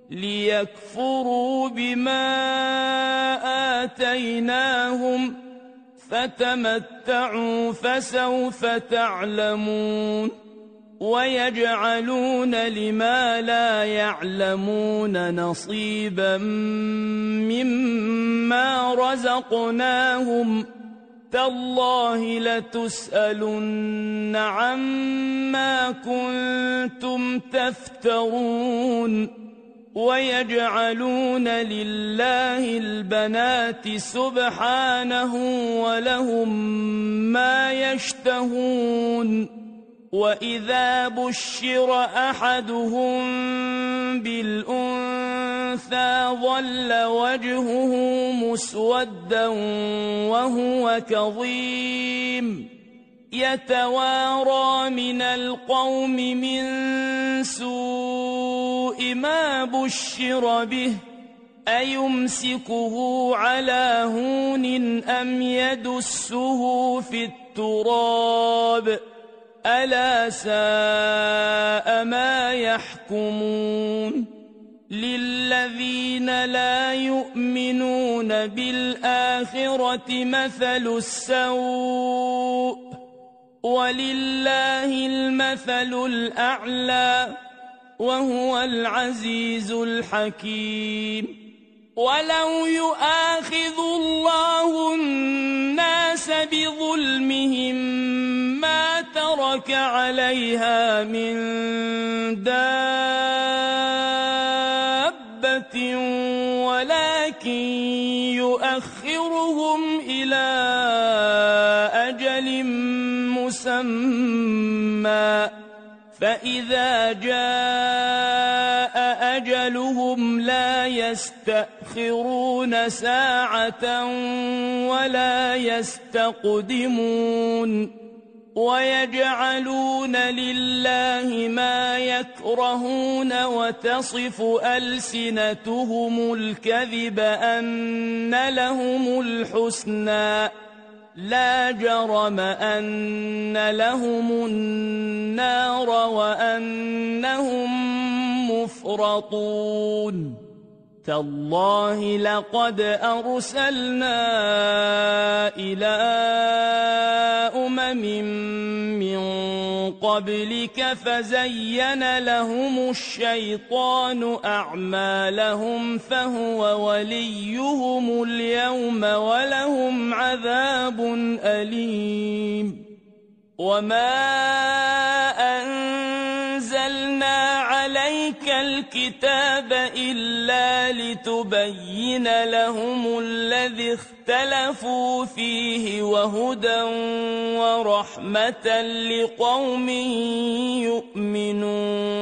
ليكفروا بما آتيناهم فتمتعوا فسوف تعلمون ويجعلون لما لا يعلمون نصيبا مما رزقناهم تالله لتسألن عما كنتم تفترون ويجعلون لله البنات سبحانه ولهم ما يشتهون وإذا بشر أحدهم بالأنثى ظل وجهه مسودا وهو كظيم يتوارى من القوم من سوء ما بشر به أيمسكه على هون أم يدسه في التراب ألا ساء ما يحكمون للذين لا يؤمنون بالآخرة مثل السوء ولله المثل الأعلى وهو العزيز الحكيم ولو يؤاخذ الله الناس بظلمهم ما ترك عليها من دابة ولكن يؤخرهم إلى أجل مسمى فإذا جاء أجلهم لا يستأخرون ساعة ولا يستقدمون ويجعلون لله ما يكرهون وتصف ألسنتهم الكذب أن لهم الحسنى لا جرم أن لهم النار وأنهم مفرطون تالله لقد أرسلنا إلى من قبلك فزين لهم الشيطان أعمالهم فهو وليهم اليوم ولهم عذاب أليم وما أنزلنا عليك الكتاب إلا لتبين لهم الذي اختلفوا فيه وهدى ورحمة لقوم يؤمنون